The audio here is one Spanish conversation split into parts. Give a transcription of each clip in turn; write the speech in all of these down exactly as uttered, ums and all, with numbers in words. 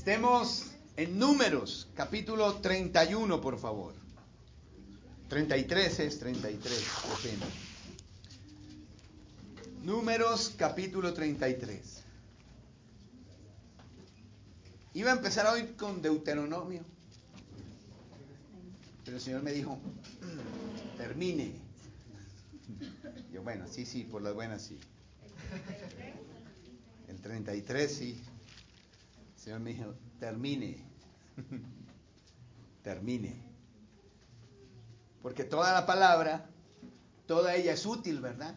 Estemos en Números, capítulo treinta y uno, por favor. treinta y tres es treinta y tres, qué pena. Números, capítulo treinta y tres. Iba a empezar hoy con Deuteronomio, pero el Señor me dijo, termine. Yo, bueno, sí, sí, por las buenas, sí. El treinta y tres, sí. El Señor me dijo, termine. Termine. Porque toda la palabra, toda ella es útil, ¿verdad?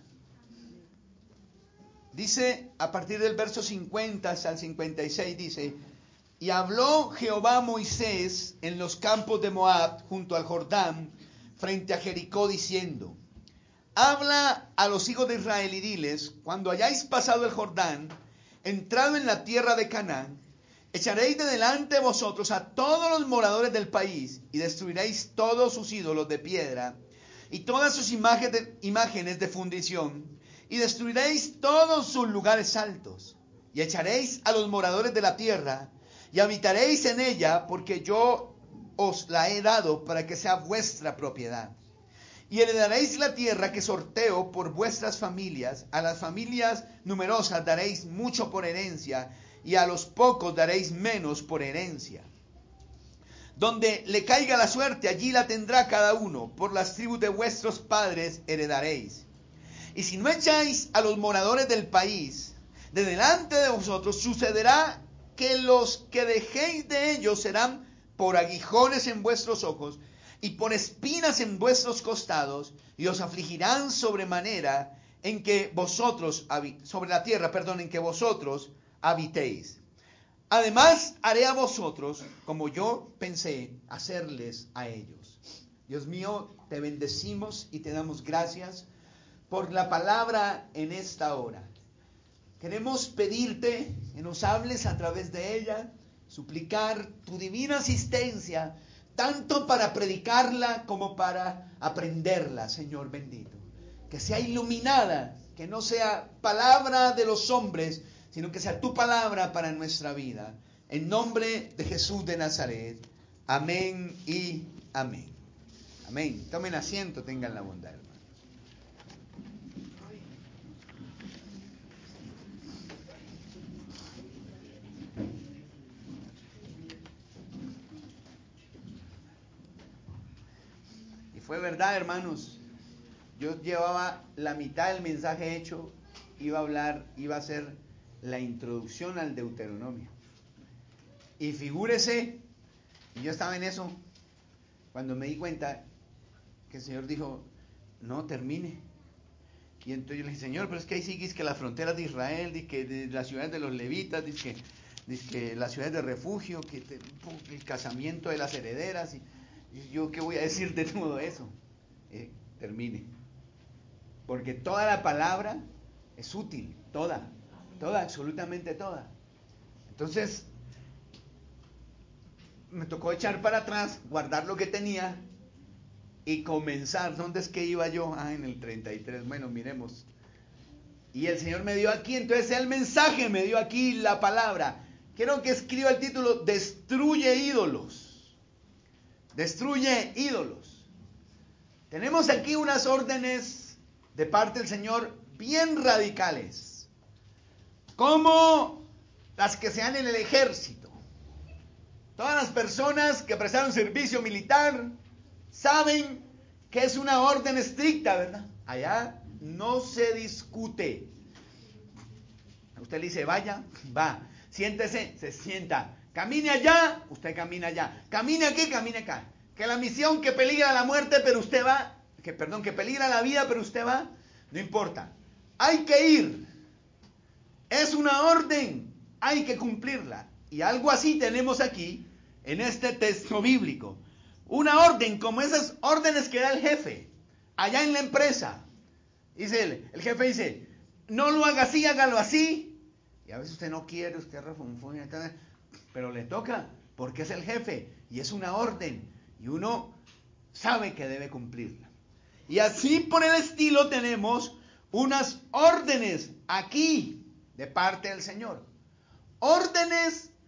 Dice, a partir del verso cincuenta hasta el cincuenta y seis, dice, y habló Jehová a Moisés en los campos de Moab, junto al Jordán, frente a Jericó, diciendo, habla a los hijos de Israel y diles, cuando hayáis pasado el Jordán, entrado en la tierra de Canaán, echaréis de delante de vosotros a todos los moradores del país, y destruiréis todos sus ídolos de piedra, y todas sus imágenes de, imágenes de fundición, y destruiréis todos sus lugares altos, y echaréis a los moradores de la tierra, y habitaréis en ella, porque yo os la he dado para que sea vuestra propiedad. Y heredaréis la tierra que sorteo por vuestras familias, a las familias numerosas daréis mucho por herencia, y a los pocos daréis menos por herencia. Donde le caiga la suerte, allí la tendrá cada uno, por las tribus de vuestros padres heredaréis. Y si no echáis a los moradores del país de delante de vosotros, sucederá que los que dejéis de ellos serán por aguijones en vuestros ojos y por espinas en vuestros costados, y os afligirán sobremanera en que vosotros, sobre la tierra, perdón, en que vosotros habitéis. Además haré a vosotros como yo pensé hacerles a ellos. Dios mío, te bendecimos y te damos gracias por la palabra en esta hora. Queremos pedirte que nos hables a través de ella, suplicar tu divina asistencia, tanto para predicarla como para aprenderla, Señor bendito. Que sea iluminada, que no sea palabra de los hombres, sino que sea tu palabra para nuestra vida. En nombre de Jesús de Nazaret. Amén y amén. Amén. Tomen asiento, tengan la bondad, hermano. Y fue verdad, hermanos. Yo llevaba la mitad del mensaje hecho, iba a hablar, iba a hacer la introducción al Deuteronomio. Y figúrese, y yo estaba en eso, cuando me di cuenta que el Señor dijo, no, termine. Y entonces yo le dije, Señor, pero es que ahí sí dice que las fronteras de Israel, dice que de las ciudades de los levitas, dice que, dice que las ciudades de refugio, que te, el casamiento de las herederas, y, y yo qué voy a decir de todo eso. Eh, termine. Porque toda la palabra es útil, toda, toda, absolutamente toda. Entonces, me tocó echar para atrás, guardar lo que tenía y comenzar. ¿Dónde es que iba yo? Ah, en el treinta y tres. Bueno, miremos. Y el Señor me dio aquí, entonces el mensaje me dio aquí la palabra. Quiero que escriba el título, Destruye ídolos. Destruye ídolos. Tenemos aquí unas órdenes de parte del Señor bien radicales, como las que se dan en el ejército. Todas las personas que prestaron servicio militar saben que es una orden estricta, ¿verdad? Allá no se discute. Usted le dice, vaya, va. Siéntese, se sienta. Camine allá, usted camina allá. Camine aquí, camine acá. Que la misión que peligra la muerte, pero usted va. Que, perdón, que peligra la vida, pero usted va. No importa. Hay que ir. Es una orden. Hay que cumplirla. Y algo así tenemos aquí, en este texto bíblico. Una orden como esas órdenes que da el jefe, allá en la empresa. Dice el, el jefe dice, no lo haga así, hágalo así. Y a veces usted no quiere, usted refunfuña, pero le toca, porque es el jefe, y es una orden, y uno sabe que debe cumplirla. Y así por el estilo tenemos unas órdenes aquí, de parte del Señor. Órdenes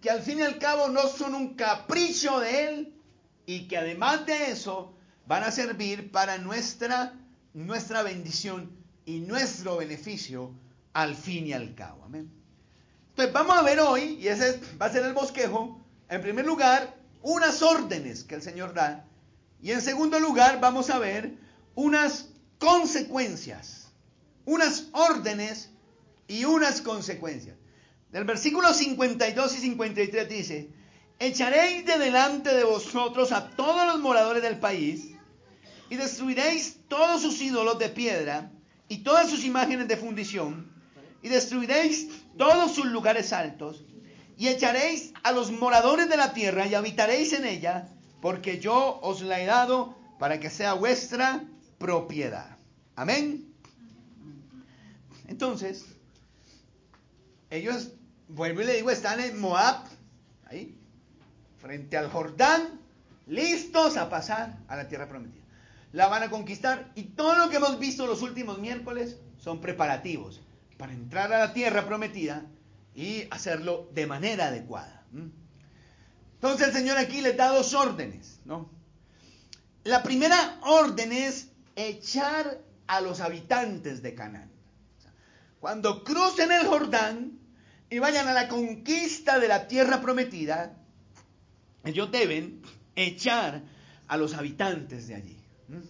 que al fin y al cabo no son un capricho de Él y que además de eso van a servir para nuestra, nuestra bendición y nuestro beneficio al fin y al cabo. Amén. Entonces vamos a ver hoy, y ese va a ser el bosquejo, en primer lugar, unas órdenes que el Señor da, y en segundo lugar vamos a ver unas consecuencias, unas órdenes y unas consecuencias. Del versículo cincuenta y dos y cincuenta y tres dice: echaréis de delante de vosotros a todos los moradores del país, y destruiréis todos sus ídolos de piedra, y todas sus imágenes de fundición, y destruiréis todos sus lugares altos, y echaréis a los moradores de la tierra, y habitaréis en ella, porque yo os la he dado para que sea vuestra propiedad. Amén. Entonces, ellos, vuelvo y le digo, están en Moab, ahí, frente al Jordán, listos a pasar a la tierra prometida. La van a conquistar, y todo lo que hemos visto los últimos miércoles son preparativos para entrar a la tierra prometida y hacerlo de manera adecuada. Entonces el Señor aquí les da dos órdenes, ¿no? La primera orden es echar a los habitantes de Canaán. Cuando crucen el Jordán y vayan a la conquista de la tierra prometida, ellos deben echar a los habitantes de allí.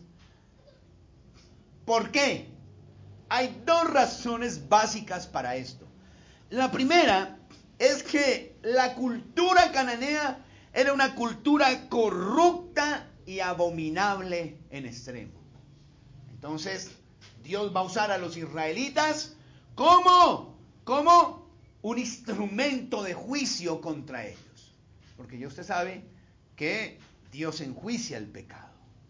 ¿Por qué? Hay dos razones básicas para esto. La primera es que la cultura cananea era una cultura corrupta y abominable en extremo. Entonces, Dios va a usar a los israelitas como, como un instrumento de juicio contra ellos. Porque ya usted sabe que Dios enjuicia el pecado.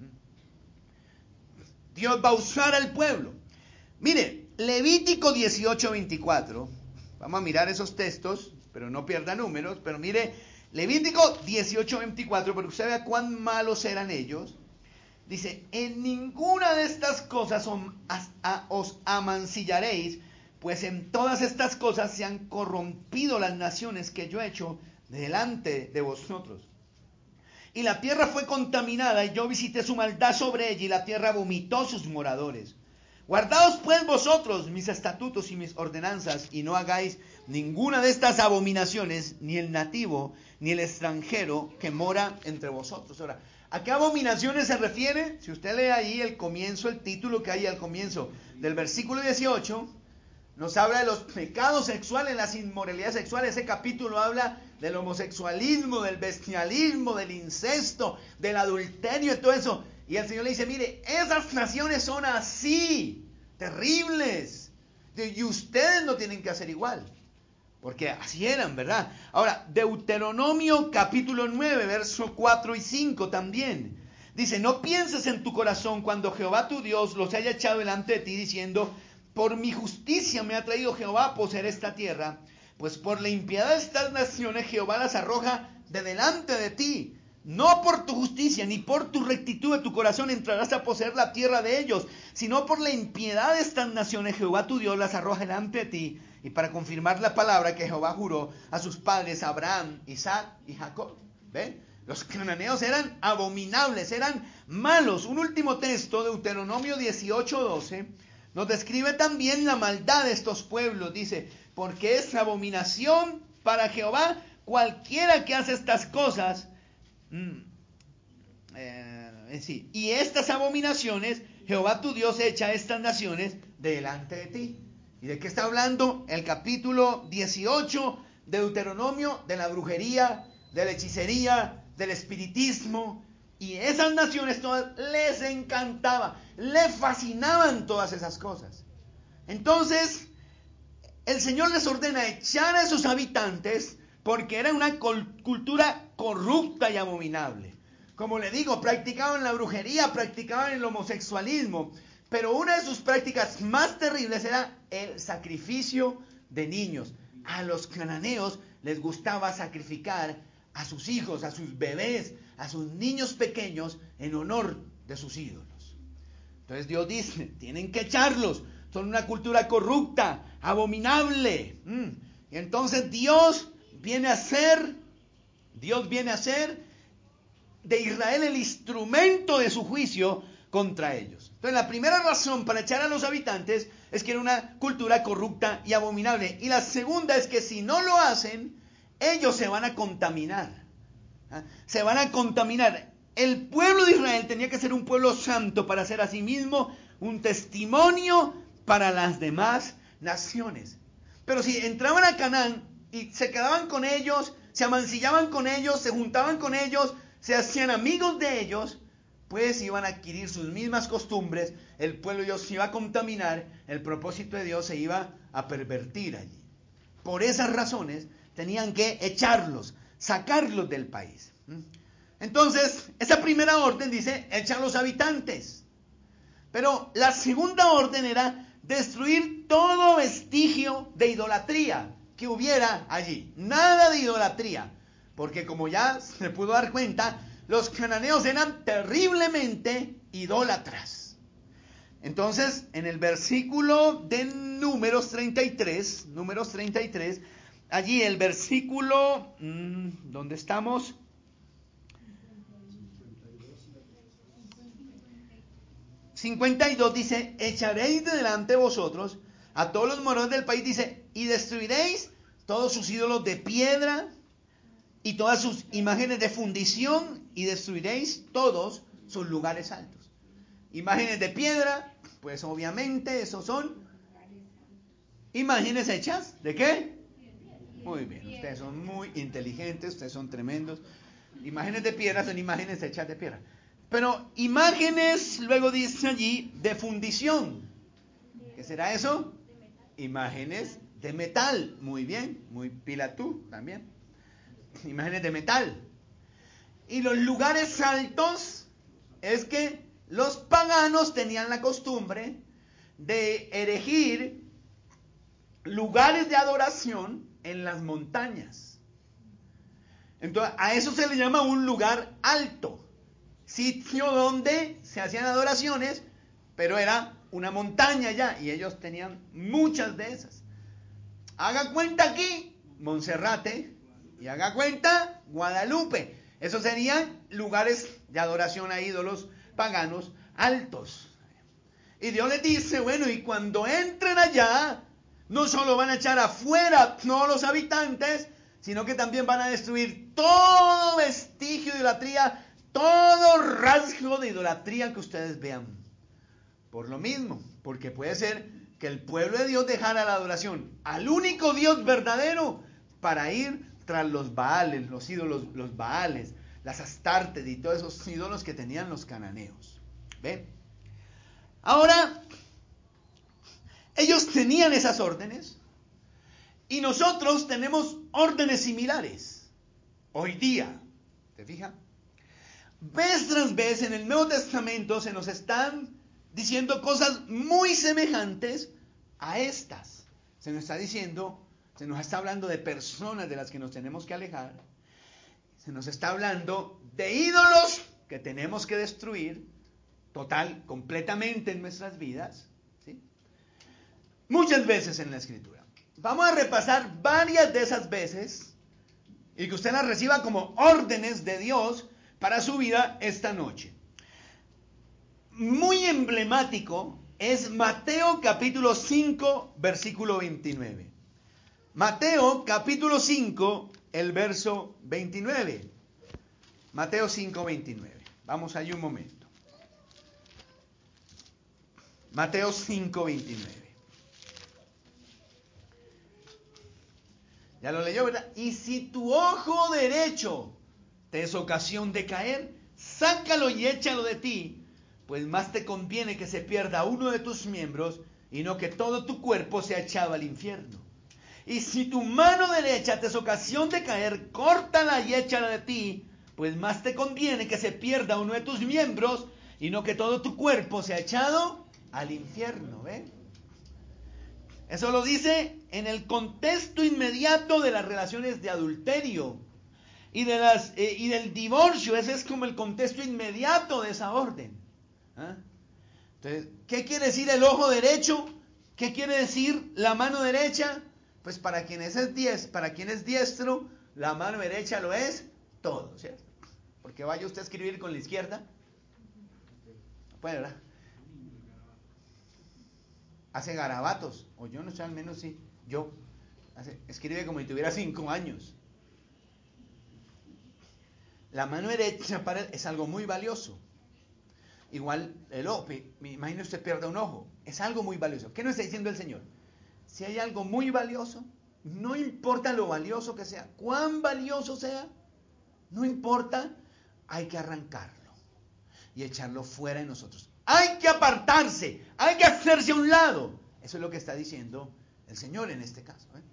Dios va a usar al pueblo. Mire, Levítico dieciocho veinticuatro. Vamos a mirar esos textos, pero no pierda números. Pero mire, Levítico dieciocho veinticuatro, porque usted vea cuán malos eran ellos. Dice: en ninguna de estas cosas os amancillaréis, pues en todas estas cosas se han corrompido las naciones que yo he hecho delante de vosotros. Y la tierra fue contaminada, y yo visité su maldad sobre ella, y la tierra vomitó sus moradores. Guardaos pues vosotros mis estatutos y mis ordenanzas, y no hagáis ninguna de estas abominaciones, ni el nativo, ni el extranjero que mora entre vosotros. Ahora, ¿a qué abominaciones se refiere? Si usted lee ahí el comienzo, el título que hay al comienzo del versículo dieciocho, nos habla de los pecados sexuales, las inmoralidades sexuales. Ese capítulo habla del homosexualismo, del bestialismo, del incesto, del adulterio y todo eso. Y el Señor le dice: mire, esas naciones son así, terribles, y ustedes no tienen que hacer igual, porque así eran, ¿verdad? Ahora, Deuteronomio capítulo nueve, verso cuatro y cinco también dice: no pienses en tu corazón cuando Jehová tu Dios los haya echado delante de ti, diciendo: por mi justicia me ha traído Jehová a poseer esta tierra, pues por la impiedad de estas naciones Jehová las arroja de delante de ti. No por tu justicia ni por tu rectitud de tu corazón entrarás a poseer la tierra de ellos, sino por la impiedad de estas naciones Jehová tu Dios las arroja delante de ti, y para confirmar la palabra que Jehová juró a sus padres Abraham, Isaac y Jacob. ¿Ven? Los cananeos eran abominables, eran malos. Un último texto, Deuteronomio dieciocho doce, nos describe también la maldad de estos pueblos. Dice: porque es abominación para Jehová cualquiera que hace estas cosas. Mm, eh, sí. Y estas abominaciones Jehová tu Dios echa a estas naciones delante de ti. ¿Y de qué está hablando? El capítulo dieciocho de Deuteronomio: de la brujería, de la hechicería, del espiritismo. Y esas naciones todas les encantaba, les fascinaban todas esas cosas. Entonces, el Señor les ordena echar a sus habitantes porque era una cultura corrupta y abominable. Como le digo, practicaban la brujería, practicaban el homosexualismo, pero una de sus prácticas más terribles era el sacrificio de niños. A los cananeos les gustaba sacrificar a sus hijos, a sus bebés, a sus niños pequeños en honor de sus ídolos. Entonces Dios dice: tienen que echarlos, son una cultura corrupta, abominable. Mm. Y entonces Dios viene a hacer Dios viene a ser de Israel el instrumento de su juicio contra ellos. Entonces la primera razón para echar a los habitantes es que era una cultura corrupta y abominable. Y la segunda es que si no lo hacen, ellos se van a contaminar. ¿Ah? Se van a contaminar. El pueblo de Israel tenía que ser un pueblo santo para ser a sí mismo un testimonio para las demás naciones. Pero si entraban a Canaán y se quedaban con ellos, se amancillaban con ellos, se juntaban con ellos, se hacían amigos de ellos, pues iban a adquirir sus mismas costumbres, el pueblo de Dios se iba a contaminar, el propósito de Dios se iba a pervertir allí. Por esas razones tenían que echarlos, sacarlos del país. Entonces, esa primera orden dice, echa a los habitantes. Pero la segunda orden era destruir todo vestigio de idolatría que hubiera allí. Nada de idolatría. Porque como ya se pudo dar cuenta, los cananeos eran terriblemente idólatras. Entonces, en el versículo de Números treinta y tres, Números treinta y tres, allí el versículo, mmm, ¿dónde estamos? cincuenta y dos dice, echaréis de delante de vosotros a todos los moradores del país, dice, y destruiréis todos sus ídolos de piedra y todas sus imágenes de fundición, y destruiréis todos sus lugares altos. Imágenes de piedra, pues obviamente esos son imágenes hechas, ¿de qué? Muy bien, ustedes son muy inteligentes, ustedes son tremendos. Imágenes de piedra son imágenes hechas de piedra. Pero imágenes, luego dice allí, de fundición. ¿Qué será eso? Imágenes de metal. Muy bien, muy pila tú también. Imágenes de metal. Y los lugares altos es que los paganos tenían la costumbre de erigir lugares de adoración en las montañas. Entonces, a eso se le llama un lugar alto. Sitio donde se hacían adoraciones, pero era una montaña ya, y ellos tenían muchas de esas. Haga cuenta aquí, Monserrate, y haga cuenta, Guadalupe. Esos serían lugares de adoración a ídolos paganos altos. Y Dios les dice, bueno, y cuando entren allá, no solo van a echar afuera todos los habitantes, sino que también van a destruir todo vestigio de idolatría, todo rasgo de idolatría que ustedes vean. Por lo mismo, porque puede ser que el pueblo de Dios dejara la adoración al único Dios verdadero para ir tras los Baales, los ídolos, los Baales, las Astartes y todos esos ídolos que tenían los cananeos. ¿Ven? Ahora, ellos tenían esas órdenes y nosotros tenemos órdenes similares hoy día. ¿Te fijas? Vez tras vez en el Nuevo Testamento se nos están diciendo cosas muy semejantes a estas. Se nos está diciendo, se nos está hablando de personas de las que nos tenemos que alejar. Se nos está hablando de ídolos que tenemos que destruir total, completamente en nuestras vidas. ¿Sí? Muchas veces en la Escritura. Vamos a repasar varias de esas veces y que usted las reciba como órdenes de Dios para su vida esta noche. Muy emblemático es Mateo capítulo cinco, versículo veintinueve. Mateo capítulo cinco, el verso veintinueve. Mateo cinco, veintinueve. Vamos allí un momento. Mateo cinco, veintinueve. Ya lo leyó, ¿verdad? Y si tu ojo derecho te es ocasión de caer, sácalo y échalo de ti, pues más te conviene que se pierda uno de tus miembros y no que todo tu cuerpo sea echado al infierno. Y si tu mano derecha te es ocasión de caer, córtala y échala de ti, pues más te conviene que se pierda uno de tus miembros y no que todo tu cuerpo sea echado al infierno. ¿Ve? Eso lo dice en el contexto inmediato de las relaciones de adulterio y, de las, eh, y del divorcio. Ese es como el contexto inmediato de esa orden. ¿Ah? Entonces, ¿qué quiere decir el ojo derecho? ¿Qué quiere decir la mano derecha? Pues para quien es diez, para quien es diestro, la mano derecha lo es todo, ¿cierto? Porque vaya usted a escribir con la izquierda, no puede, ¿verdad? Hace garabatos, o yo no sé, al menos sí, yo, hace, escribe como si tuviera cinco años. La mano derecha para él es algo muy valioso. Igual el ojo, me imagino usted pierde un ojo, es algo muy valioso. ¿Qué nos está diciendo el Señor? Si hay algo muy valioso, no importa lo valioso que sea, cuán valioso sea, no importa, hay que arrancarlo y echarlo fuera de nosotros. Hay que apartarse, hay que hacerse a un lado. Eso es lo que está diciendo el Señor en este caso, ¿eh?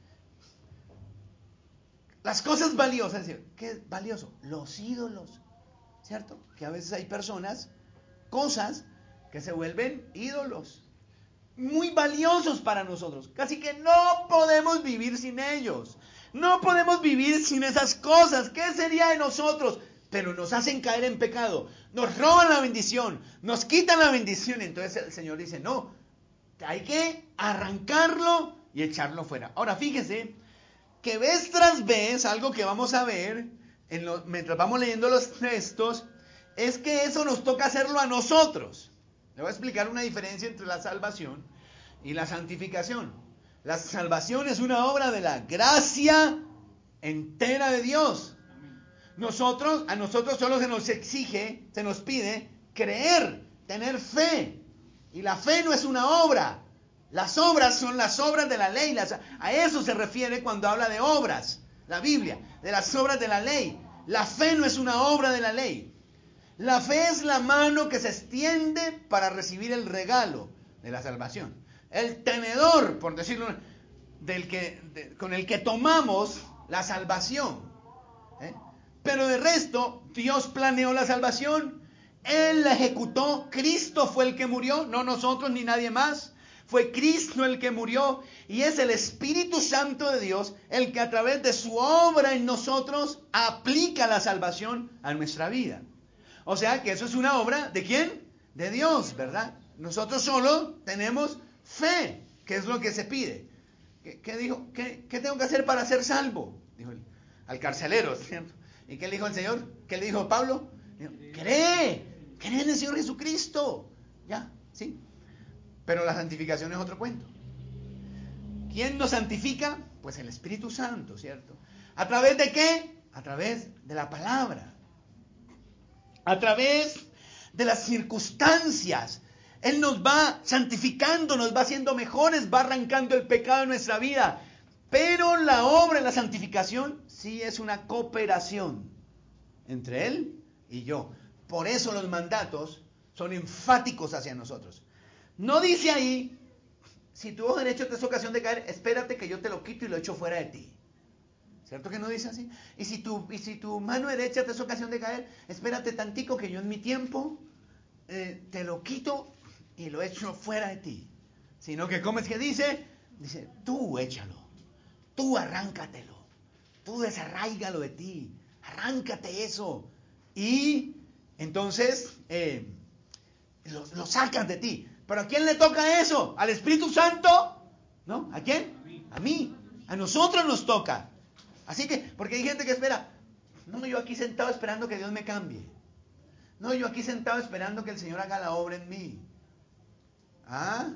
Las cosas valiosas, ¿qué es valioso? Los ídolos, ¿cierto? Que a veces hay personas, cosas que se vuelven ídolos, muy valiosos para nosotros. Casi que no podemos vivir sin ellos. No podemos vivir sin esas cosas. ¿Qué sería de nosotros? Pero nos hacen caer en pecado. Nos roban la bendición. Nos quitan la bendición. Entonces el Señor dice, no, hay que arrancarlo y echarlo fuera. Ahora fíjese que vez tras vez, algo que vamos a ver en lo, mientras vamos leyendo los textos, es que eso nos toca hacerlo a nosotros. Le voy a explicar una diferencia entre la salvación y la santificación. La salvación es una obra de la gracia entera de Dios. Nosotros, a nosotros solo se nos exige, se nos pide creer, tener fe. Y la fe no es una obra. Las obras son las obras de la ley. Las, a eso se refiere cuando habla de obras, la Biblia, de las obras de la ley. La fe no es una obra de la ley. La fe es la mano que se extiende para recibir el regalo de la salvación. El tenedor, por decirlo, del que, de, con el que tomamos la salvación. ¿eh? Pero de resto, Dios planeó la salvación. Él la ejecutó. Cristo fue el que murió, no nosotros ni nadie más. Fue Cristo el que murió y es el Espíritu Santo de Dios el que a través de su obra en nosotros aplica la salvación a nuestra vida. O sea que eso es una obra ¿de quién? De Dios, ¿verdad? Nosotros solo tenemos fe, que es lo que se pide. ¿Qué, qué dijo? ¿Qué, ¿Qué tengo que hacer para ser salvo? Dijo el, al carcelero, ¿cierto? ¿Y qué le dijo el Señor? ¿Qué le dijo Pablo? Dijo, cree, cree en el Señor Jesucristo. Ya, ¿sí? Pero la santificación es otro cuento. ¿Quién nos santifica? Pues el Espíritu Santo, ¿cierto? ¿A través de qué? A través de la palabra. A través de las circunstancias. Él nos va santificando, nos va haciendo mejores, va arrancando el pecado de nuestra vida. Pero la obra de la santificación sí es una cooperación entre Él y yo. Por eso los mandatos son enfáticos hacia nosotros. No dice ahí, si tu ojo derecho te es ocasión de caer, espérate que yo te lo quito y lo echo fuera de ti. ¿Cierto que no dice así? Y si tu, y si tu mano derecha te es ocasión de caer, espérate tantico que yo en mi tiempo eh, te lo quito y lo echo fuera de ti. Sino que, ¿cómo es que dice? Dice, tú échalo, tú arráncatelo, tú desarráigalo de ti, arráncate eso. Y entonces eh, lo, lo sacas de ti. ¿Pero a quién le toca eso? ¿Al Espíritu Santo? ¿No? ¿A quién? A mí. A nosotros nos toca. Así que, porque hay gente que espera, no, yo aquí sentado esperando que Dios me cambie. No, yo aquí sentado esperando que el Señor haga la obra en mí. ¿Ah?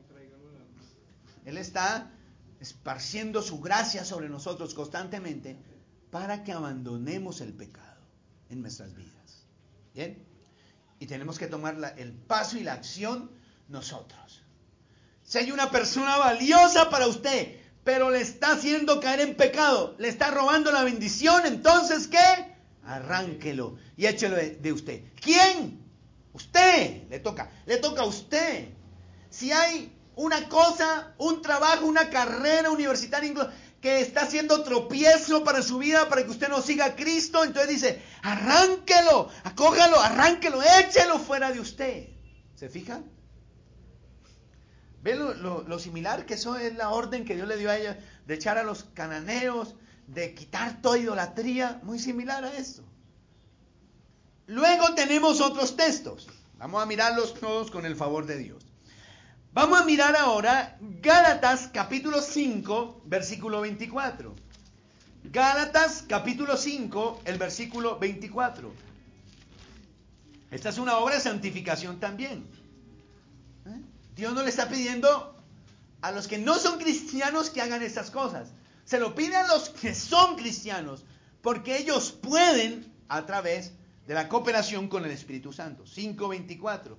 Él está esparciendo su gracia sobre nosotros constantemente para que abandonemos el pecado en nuestras vidas. ¿Bien? Y tenemos que tomar la, el paso y la acción nosotros. Si hay una persona valiosa para usted, pero le está haciendo caer en pecado, le está robando la bendición, entonces ¿qué? Arránquelo y échelo de, de usted. ¿Quién? Usted. Le toca. Le toca a usted. Si hay una cosa, un trabajo, una carrera universitaria que está haciendo tropiezo para su vida, para que usted no siga a Cristo, entonces dice, arránquelo, acójalo, arránquelo, échelo fuera de usted. ¿Se fija? ¿Ve lo, lo, lo similar que eso es la orden que Dios le dio a ella de echar a los cananeos, de quitar toda idolatría? Muy similar a esto. Luego tenemos otros textos. Vamos a mirarlos todos con el favor de Dios. Vamos a mirar ahora Gálatas capítulo cinco, versículo veinticuatro. Gálatas capítulo cinco, el versículo veinticuatro. Esta es una obra de santificación también. ¿Eh? Dios no le está pidiendo a los que no son cristianos que hagan estas cosas. Se lo pide a los que son cristianos, porque ellos pueden a través de la cooperación con el Espíritu Santo. cinco veinticuatro.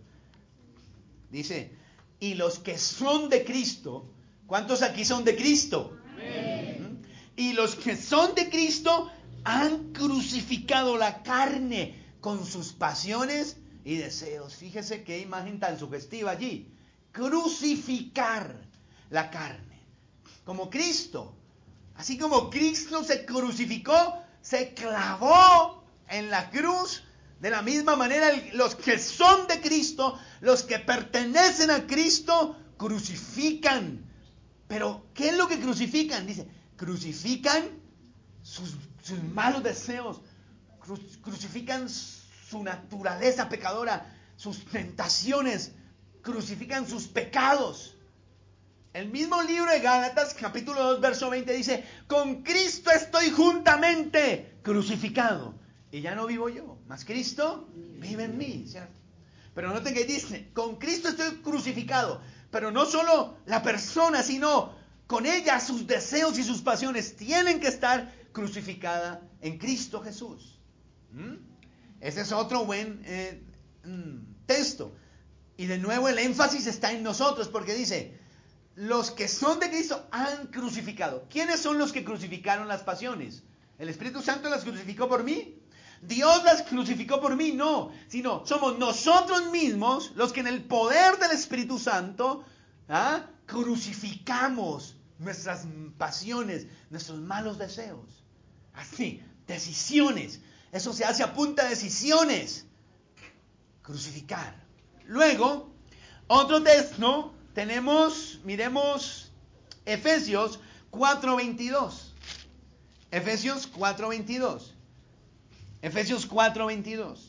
Dice, y los que son de Cristo, ¿cuántos aquí son de Cristo? Amén. Y los que son de Cristo han crucificado la carne con sus pasiones y deseos. Fíjese qué imagen tan sugestiva allí. Crucificar la carne. Como Cristo. Así como Cristo se crucificó, se clavó en la cruz. De la misma manera, los que son de Cristo, los que pertenecen a Cristo, crucifican. Pero, ¿qué es lo que crucifican? Dice, crucifican sus, sus malos deseos, cru, crucifican su naturaleza pecadora, sus tentaciones, crucifican sus pecados. El mismo libro de Gálatas, capítulo dos, verso veinte, dice, con Cristo estoy juntamente crucificado. Y ya no vivo yo, mas Cristo vive en mí, ¿cierto? Pero noten que dice, con Cristo estoy crucificado. Pero no solo la persona, sino con ella sus deseos y sus pasiones tienen que estar crucificadas en Cristo Jesús. ¿Mm? Ese es otro buen eh, mm, texto. Y de nuevo el énfasis está en nosotros, porque dice, los que son de Cristo han crucificado. ¿Quiénes son los que crucificaron las pasiones? ¿El Espíritu Santo las crucificó por mí? ¿Dios las crucificó por mí? No, sino somos nosotros mismos los que en el poder del Espíritu Santo ¿ah? crucificamos nuestras pasiones, nuestros malos deseos. Así, decisiones. Eso se hace a punta de decisiones. Crucificar. Luego, otro texto, tenemos, miremos, Efesios cuatro veintidós. Efesios cuatro veintidós. Efesios cuatro veintidós.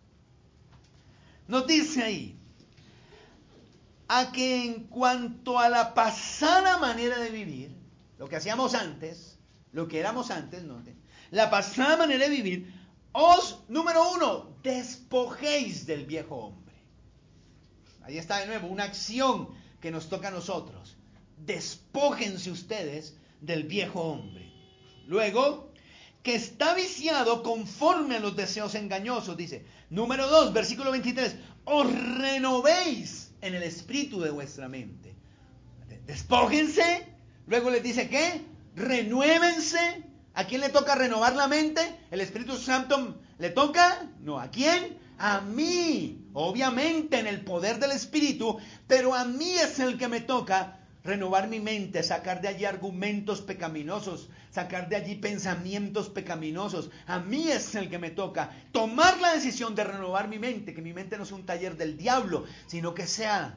Nos dice ahí, a que en cuanto a la pasada manera de vivir, lo que hacíamos antes, lo que éramos antes, ¿no? La pasada manera de vivir, os, número uno, despojéis del viejo hombre. Ahí está de nuevo, una acción que nos toca a nosotros. Despójense ustedes del viejo hombre. Luego, que está viciado conforme a los deseos engañosos, dice. Número dos, versículo veintitrés, os renovéis en el espíritu de vuestra mente. Despójense. Luego les dice ¿qué? Renuévense. ¿A quién le toca renovar la mente? ¿El Espíritu Santo le toca? No, ¿a quién? A mí. Obviamente en el poder del Espíritu, pero a mí es el que me toca renovar mi mente, sacar de allí argumentos pecaminosos, sacar de allí pensamientos pecaminosos. A mí es el que me toca tomar la decisión de renovar mi mente, que mi mente no sea un taller del diablo, sino que sea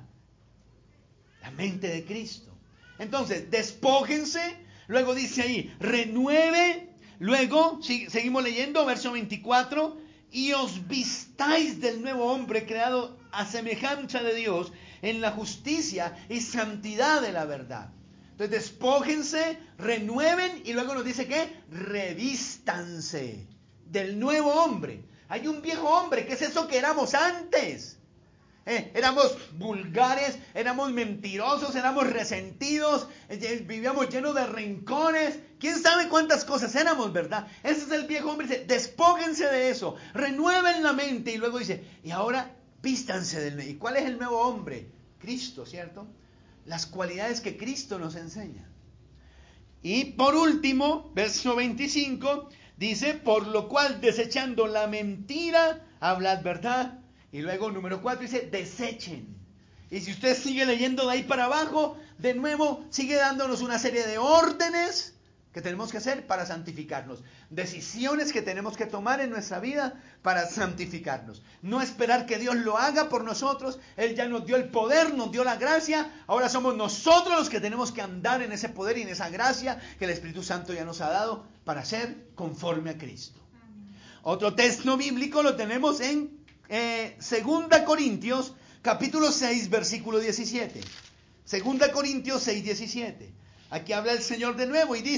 la mente de Cristo. Entonces, despójense, luego dice ahí, renueve, luego, seguimos leyendo, verso veinticuatro, y os vistáis del nuevo hombre creado a semejanza de Dios, en la justicia y santidad de la verdad. Entonces despójense, renueven y luego nos dice que revístanse del nuevo hombre. Hay un viejo hombre, ¿qué es eso que éramos antes? Eh, éramos vulgares, éramos mentirosos, éramos resentidos, eh, vivíamos llenos de rencores. ¿Quién sabe cuántas cosas éramos, verdad? Ese es el viejo hombre. Dice, despójense de eso, renueven la mente y luego dice, y ahora vístanse del nuevo. ¿Y cuál es el nuevo hombre? Cristo, ¿cierto? Las cualidades que Cristo nos enseña. Y por último, verso veinticinco, dice, por lo cual desechando la mentira, hablad verdad. Y luego número cuatro dice, desechen. Y si usted sigue leyendo de ahí para abajo, de nuevo sigue dándonos una serie de órdenes que tenemos que hacer para santificarnos. Decisiones que tenemos que tomar en nuestra vida para santificarnos. No esperar que Dios lo haga por nosotros. Él ya nos dio el poder, nos dio la gracia. Ahora somos nosotros los que tenemos que andar en ese poder y en esa gracia que el Espíritu Santo ya nos ha dado para ser conforme a Cristo. Otro texto bíblico lo tenemos en eh, Segunda Corintios, capítulo seis, versículo diecisiete. Segunda Corintios seis, diecisiete. Aquí habla el Señor de nuevo y dice,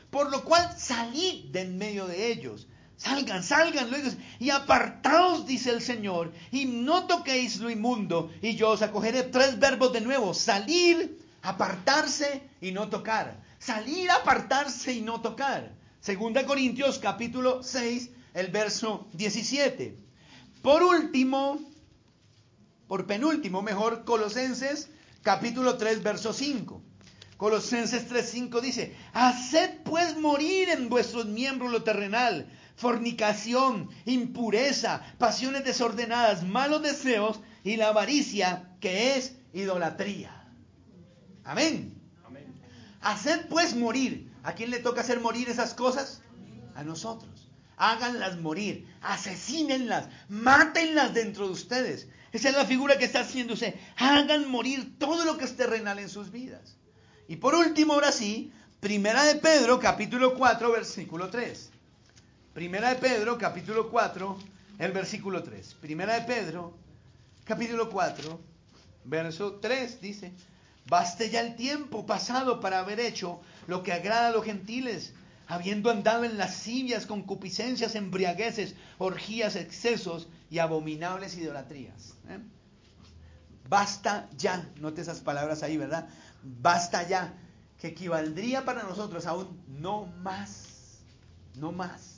Por lo cual salid de en medio de ellos. Salgan, salgan luego y apartaos, dice el Señor, y no toquéis lo inmundo, y yo os acogeré. Tres verbos de nuevo: salir, apartarse y no tocar. Salir, apartarse y no tocar. Segunda Corintios capítulo seis, el verso diecisiete. Por último, por penúltimo mejor, Colosenses capítulo tres, verso cinco. Colosenses tres, cinco dice: haced pues morir en vuestros miembros lo terrenal, fornicación, impureza, pasiones desordenadas, malos deseos y la avaricia, que es idolatría. Amén. Amén. Haced pues morir. ¿A quién le toca hacer morir esas cosas? A nosotros. Háganlas morir, asesínenlas, mátenlas dentro de ustedes. Esa es la figura que está haciendo usted. Hagan morir todo lo que es terrenal en sus vidas. Y por último, ahora sí, Primera de Pedro, capítulo cuatro, versículo tres. Primera de Pedro, capítulo cuatro, el versículo tres. Primera de Pedro, capítulo cuatro, verso tres, dice: baste ya el tiempo pasado para haber hecho lo que agrada a los gentiles, habiendo andado en lascivias, concupiscencias, embriagueces, orgías, excesos y abominables idolatrías. ¿Eh? Basta ya. Note esas palabras ahí, ¿verdad? Basta ya. Que equivaldría para nosotros a un no más. No más.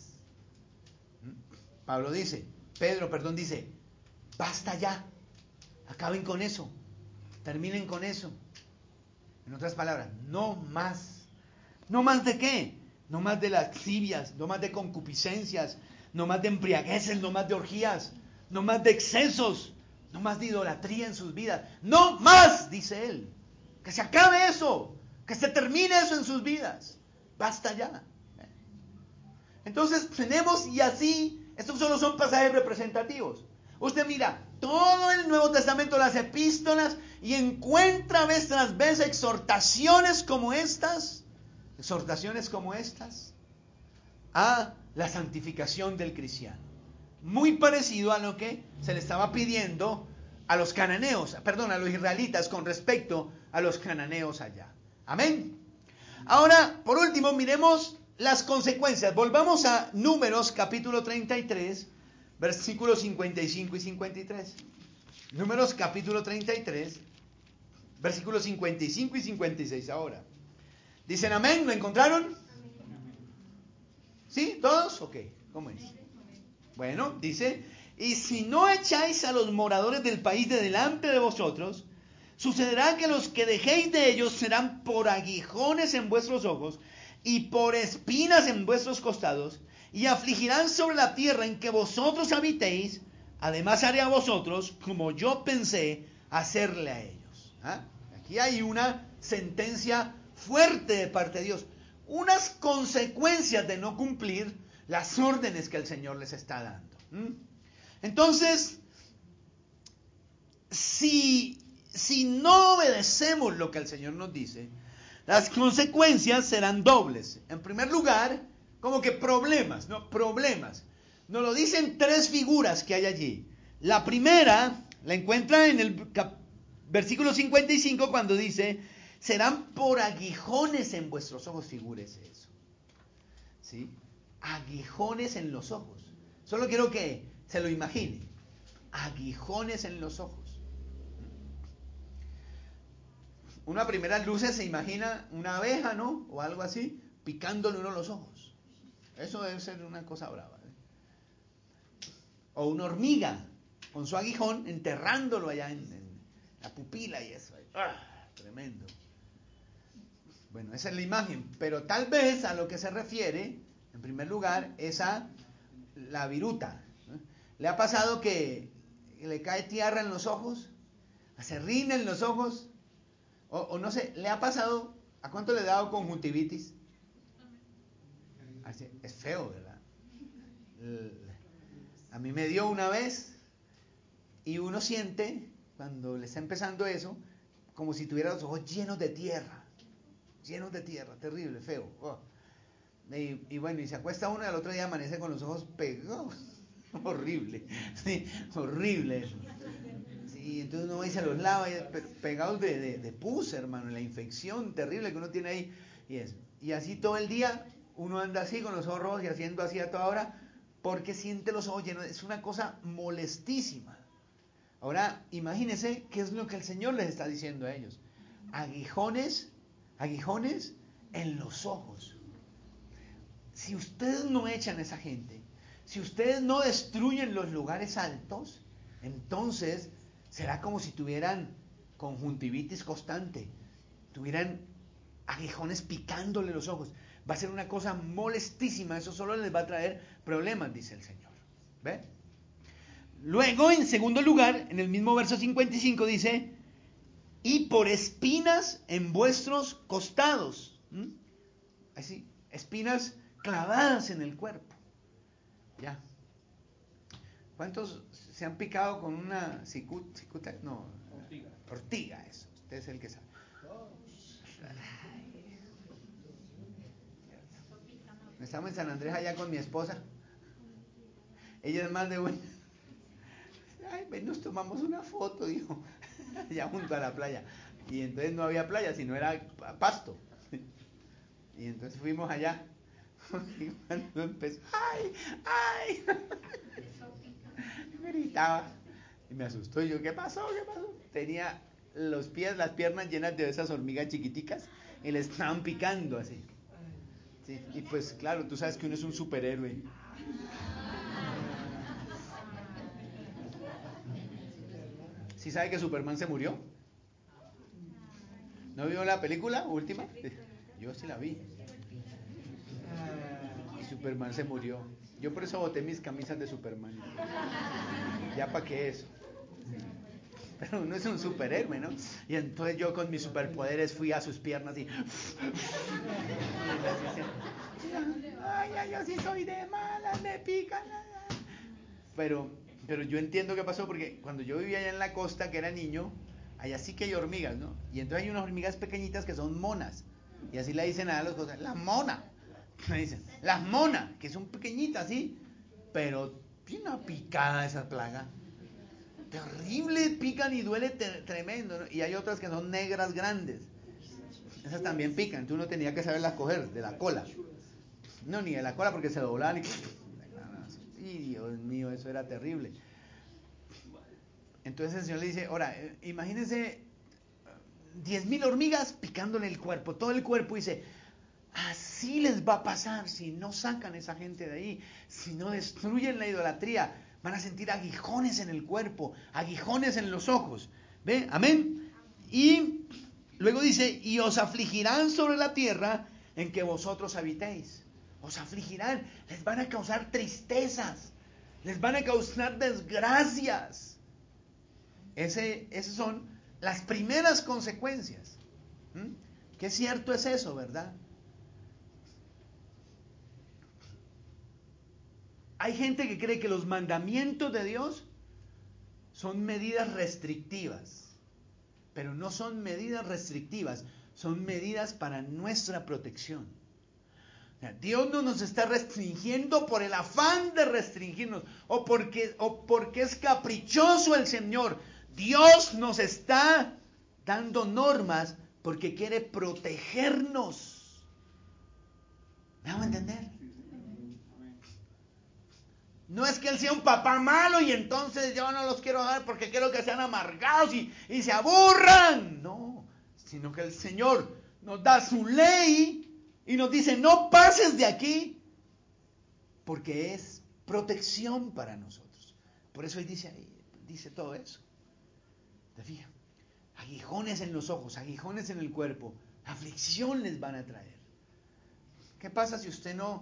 Pablo dice, Pedro, perdón, dice: basta ya. Acaben con eso. Terminen con eso. En otras palabras, no más. ¿No más de qué? No más de lascivias, no más de concupiscencias, no más de embriagueces, no más de orgías, no más de excesos, no más de idolatría en sus vidas. No más, dice él. Que se acabe eso, que se termine eso en sus vidas. Basta ya. Entonces tenemos, y así, estos solo son pasajes representativos. Usted mira todo el Nuevo Testamento, las epístolas, y encuentra vez tras vez exhortaciones como estas, exhortaciones como estas, a la santificación del cristiano. Muy parecido a lo que se le estaba pidiendo a los cananeos, perdón, a los israelitas con respecto a los cananeos allá. Amén. Ahora, por último, miremos las consecuencias. Volvamos a Números capítulo treinta y tres, versículos cincuenta y cinco y cincuenta y tres. Números capítulo treinta y tres, versículos cincuenta y cinco y cincuenta y seis ahora. ¿Dicen amén? ¿Lo encontraron? ¿Sí? ¿Todos? Ok. ¿Cómo es? Bueno, dice: y si no echáis a los moradores del país de delante de vosotros, sucederá que los que dejéis de ellos serán por aguijones en vuestros ojos y por espinas en vuestros costados, y afligirán sobre la tierra en que vosotros habitéis. Además haré a vosotros como yo pensé hacerle a ellos. ¿Ah? Aquí hay una sentencia fuerte de parte de Dios, unas consecuencias de no cumplir las órdenes que el Señor les está dando. ¿Mm? Entonces, si, si no obedecemos lo que el Señor nos dice, las consecuencias serán dobles. En primer lugar, como que problemas, ¿no? Problemas. Nos lo dicen tres figuras que hay allí. La primera la encuentra en el cap- versículo cincuenta y cinco, cuando dice: serán por aguijones en vuestros ojos. Figúrese eso. ¿Sí? Aguijones en los ojos. Solo quiero que se lo imagine. Aguijones en los ojos. Una primera luces se imagina una abeja, ¿no? O algo así, picándole uno los ojos. Eso debe ser una cosa brava. ¿eh? O una hormiga con su aguijón enterrándolo allá en, en la pupila y eso. ¡Ah! Tremendo. Bueno, esa es la imagen. Pero tal vez a lo que se refiere, en primer lugar, es a la viruta. ¿eh? ¿Le ha pasado que le cae tierra en los ojos? ¿Se rina en los ojos? O, o no sé, ¿le ha pasado? ¿A cuánto le ha dado conjuntivitis? Así, es feo, ¿verdad? A mí me dio una vez y uno siente, cuando le está empezando eso, como si tuviera los ojos llenos de tierra. Llenos de tierra, terrible, feo. Oh. Y, y bueno, y se acuesta uno y al otro día amanece con los ojos pegados. Horrible, sí, horrible eso. Y entonces uno va y se los lava, pegados de, de, de pus, hermano, la infección terrible que uno tiene ahí. Y, eso. Y así todo el día, uno anda así con los ojos rojos y haciendo así a toda hora porque siente los ojos llenos. Es una cosa molestísima. Ahora, imagínense qué es lo que el Señor les está diciendo a ellos. Aguijones, aguijones en los ojos. Si ustedes no echan a esa gente, si ustedes no destruyen los lugares altos, entonces será como si tuvieran conjuntivitis constante, tuvieran aguijones picándole los ojos. Va a ser una cosa molestísima, eso solo les va a traer problemas, dice el Señor. ¿Ve? Luego, en segundo lugar, en el mismo verso cincuenta y cinco dice, y por espinas en vuestros costados. ¿Mm? Así, espinas clavadas en el cuerpo. Ya. ¿Cuántos se han picado con una cicuta? cicuta no, ortiga. Ortiga, eso. Usted es el que sabe. Estamos en San Andrés allá con mi esposa. Ella es más de buena. Ay, ven, nos tomamos una foto, dijo, allá junto a la playa. Y entonces no había playa, sino era pasto. Y entonces fuimos allá. Y cuando empezó, ¡ay! ¡Ay! Me gritaba. Y me asustó. Y yo, ¿qué pasó? ¿Qué pasó? Tenía los pies, las piernas llenas de esas hormigas chiquiticas y le estaban picando así. Sí, y pues claro, tú sabes que uno es un superhéroe. ¿Sí sabe que Superman se murió? ¿No vio la película última? Yo sí la vi. Y Superman se murió. Yo por eso boté mis camisas de Superman. Ya para qué eso. Pero uno es un superhéroe, ¿no? Y entonces yo con mis superpoderes fui a sus piernas y... Ay, ay, yo sí soy de malas, me pican. Pero, pero yo entiendo qué pasó porque cuando yo vivía allá en la costa, que era niño, allá sí que hay hormigas, ¿no? Y entonces hay unas hormigas pequeñitas que son monas. Y así le dicen a las cosas, la mona. Me dicen, las monas, que son pequeñitas, ¿sí? Pero tiene una picada esa plaga. Terrible, pican y duele te- tremendo, ¿no? Y hay otras que son negras grandes. Esas también pican, tú no tenías que saberlas coger de la cola. No, ni de la cola porque se doblaban y... y Dios mío, eso era terrible. Entonces el Señor le dice, ahora, imagínense diez mil hormigas picándole el cuerpo, todo el cuerpo, y dice, así les va a pasar si no sacan a esa gente de ahí, si no destruyen la idolatría. Van a sentir aguijones en el cuerpo, aguijones en los ojos. ¿Ve? Amén. Y luego dice, y os afligirán sobre la tierra en que vosotros habitéis. Os afligirán, les van a causar tristezas, les van a causar desgracias. Ese, esas son las primeras consecuencias. ¿Mm? Qué cierto es eso, ¿verdad? Hay gente que cree que los mandamientos de Dios son medidas restrictivas, pero no son medidas restrictivas, son medidas para nuestra protección. O sea, Dios no nos está restringiendo por el afán de restringirnos o porque, o porque es caprichoso el Señor. Dios nos está dando normas porque quiere protegernos. ¿Me hago entender? No es que Él sea un papá malo y entonces yo no los quiero dar porque quiero que sean amargados y, y se aburran. No, sino que el Señor nos da su ley y nos dice, no pases de aquí, porque es protección para nosotros. Por eso Él dice, dice todo eso. ¿Te fijas? Aguijones en los ojos, aguijones en el cuerpo, aflicción les van a traer. ¿Qué pasa si usted no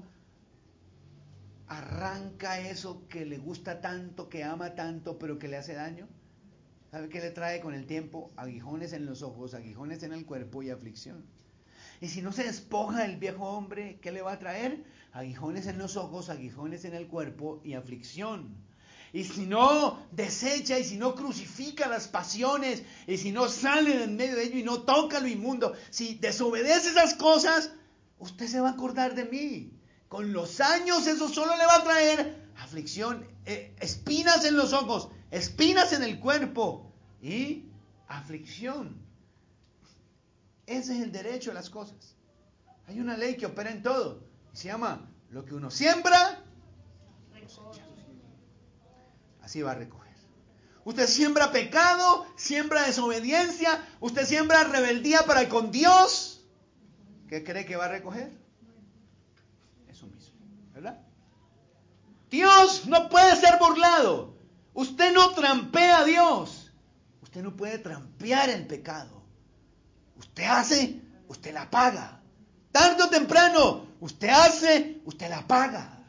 arranca eso que le gusta tanto, que ama tanto, pero que le hace daño? ¿Sabe qué le trae con el tiempo? Aguijones en los ojos, aguijones en el cuerpo y aflicción. Y si no se despoja del viejo hombre, ¿qué le va a traer? Aguijones en los ojos, aguijones en el cuerpo y aflicción. Y si no desecha, y si no crucifica las pasiones, y si no sale de en medio de ello y no toca lo inmundo, si desobedece esas cosas, usted se va a acordar de mí. Con los años eso solo le va a traer aflicción, eh, espinas en los ojos, espinas en el cuerpo y aflicción. Ese es el derecho de las cosas. Hay una ley que opera en todo. Se llama lo que uno siembra, cosecha. Así va a recoger. Usted siembra pecado, siembra desobediencia, usted siembra rebeldía para con Dios. ¿Qué cree que va a recoger? Eso mismo, ¿verdad? Dios no puede ser burlado. Usted no trampea a Dios. Usted no puede trampear el pecado. Usted hace, usted la paga. Tarde o temprano, usted hace, usted la paga.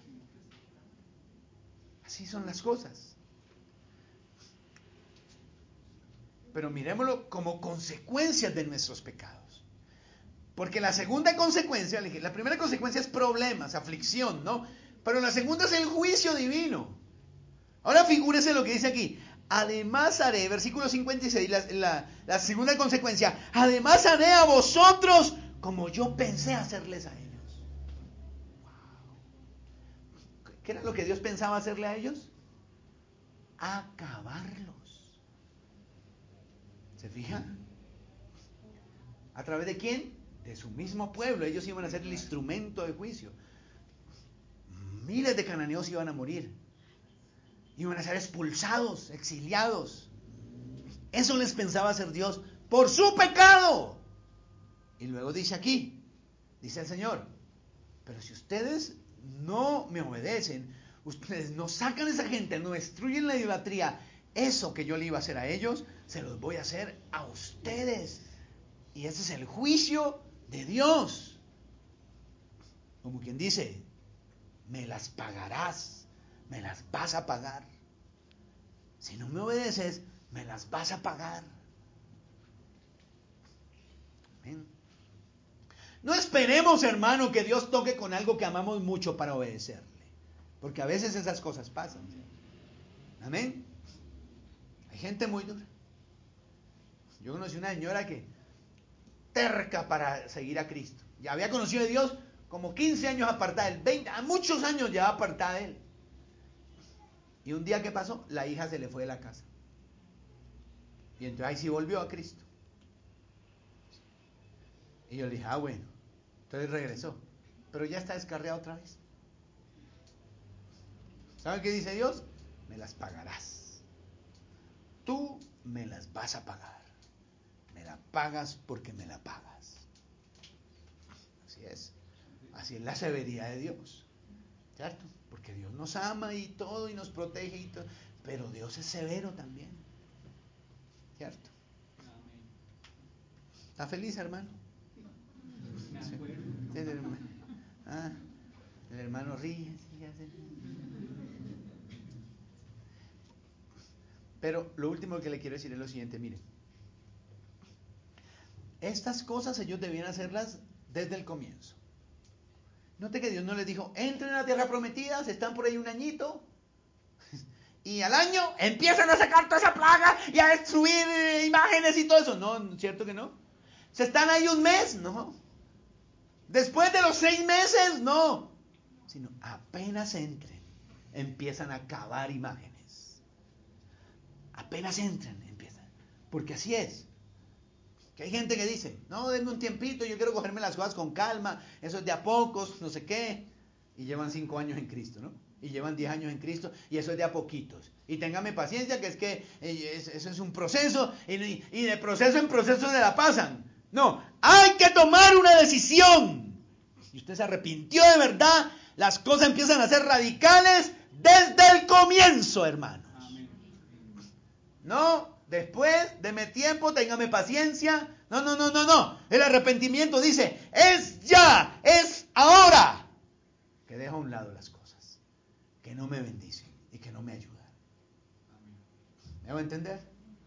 Así son las cosas. Pero miremoslo como consecuencias de nuestros pecados. Porque la segunda consecuencia, la primera consecuencia es problemas, aflicción, ¿no? Pero la segunda es el juicio divino. Ahora figúrese lo que dice aquí. Además haré, versículo cincuenta y seis, la, la, la segunda consecuencia. Además haré a vosotros como yo pensé hacerles a ellos. Wow. ¿Qué era lo que Dios pensaba hacerle a ellos? Acabarlos. ¿Se fijan? ¿A través de quién? De su mismo pueblo. Ellos iban a ser el instrumento de juicio. Miles de cananeos iban a morir. Iban a ser expulsados, exiliados. Eso les pensaba hacer Dios por su pecado. Y luego dice aquí, dice el Señor, pero si ustedes no me obedecen, ustedes no sacan a esa gente, no destruyen la idolatría, eso que yo le iba a hacer a ellos, se los voy a hacer a ustedes. Y ese es el juicio de Dios. Como quien dice, me las pagarás, me las vas a pagar. Si no me obedeces, me las vas a pagar. Amén. No esperemos, hermano, que Dios toque con algo que amamos mucho para obedecerle. Porque a veces esas cosas pasan. Amén. Hay gente muy dura. Yo conocí una señora que terca para seguir a Cristo. Ya había conocido a Dios como quince años apartada de él, veinte, a muchos años ya apartada de él. Y un día, ¿qué pasó? La hija se le fue de la casa. Y entonces ahí sí volvió a Cristo. Y yo le dije, ah, bueno. Entonces regresó. Pero ya está descarriada otra vez. ¿Saben qué dice Dios? Me las pagarás. Tú me las vas a pagar. Me la pagas porque me la pagas. Así es. Así es la severidad de Dios. ¿Cierto? Porque Dios nos ama y todo y nos protege y todo. Pero Dios es severo también. ¿Cierto? ¿Está feliz, hermano? Sí. Sí, el, hermano. Ah, el hermano ríe. Sí, ya sé. Pero lo último que le quiero decir es lo siguiente, miren. Estas cosas ellos debían hacerlas desde el comienzo. Note que Dios no les dijo, entren a la tierra prometida, se están por ahí un añito, y al año empiezan a sacar toda esa plaga y a destruir imágenes y todo eso. No, ¿cierto que no? ¿Se están ahí un mes? No. Después de los seis meses, no. Sino apenas entren, empiezan a acabar imágenes. Apenas entren, empiezan. Porque así es. Que hay gente que dice, no, denme un tiempito, yo quiero cogerme las cosas con calma, eso es de a pocos, no sé qué. Y llevan cinco años en Cristo, ¿no? Y llevan diez años en Cristo, y eso es de a poquitos. Y téngame paciencia, que es que eh, eso es un proceso, y, y de proceso en proceso se la pasan. No, hay que tomar una decisión. Y usted se arrepintió de verdad, las cosas empiezan a ser radicales desde el comienzo, hermanos. No, después, deme tiempo, téngame paciencia. No, no, no, no, no. El arrepentimiento dice, es ya, es ahora. Que deja a un lado las cosas, que no me bendicen y que no me ayudan. ¿Me va a entender?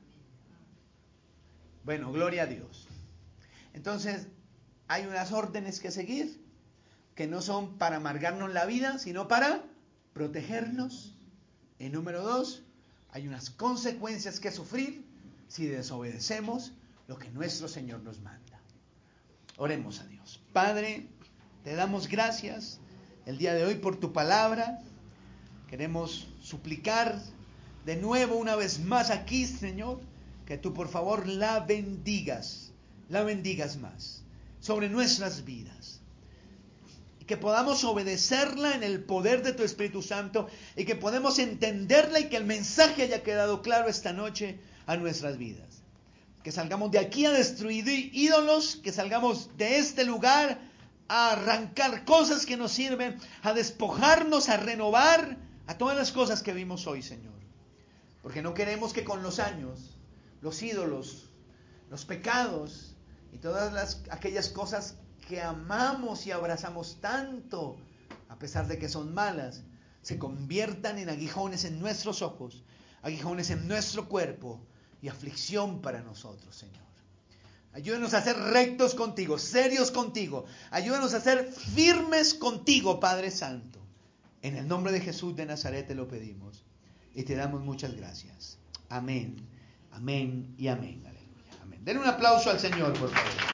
Bueno, gloria a Dios. Entonces, hay unas órdenes que seguir, que no son para amargarnos la vida, sino para protegernos. Y número dos, hay unas consecuencias que sufrir si desobedecemos lo que nuestro Señor nos manda. Oremos a Dios. Padre, te damos gracias el día de hoy por tu palabra. Queremos suplicar de nuevo, una vez más aquí, Señor, que tú por favor la bendigas, la bendigas más sobre nuestras vidas. que podamos obedecerla en el poder de tu Espíritu Santo y que podamos entenderla y que el mensaje haya quedado claro esta noche a nuestras vidas. Que salgamos de aquí a destruir ídolos, que salgamos de este lugar a arrancar cosas que nos sirven, a despojarnos, a renovar, a todas las cosas que vimos hoy, Señor. Porque no queremos que con los años, los ídolos, los pecados y todas las, aquellas cosas que amamos y abrazamos tanto, a pesar de que son malas, se conviertan en aguijones en nuestros ojos, aguijones en nuestro cuerpo y aflicción para nosotros, Señor. Ayúdanos a ser rectos contigo, serios contigo. Ayúdanos a ser firmes contigo, Padre Santo. En el nombre de Jesús de Nazaret te lo pedimos y te damos muchas gracias. Amén, amén y amén. Aleluya. Amén. Den un aplauso al Señor, por favor.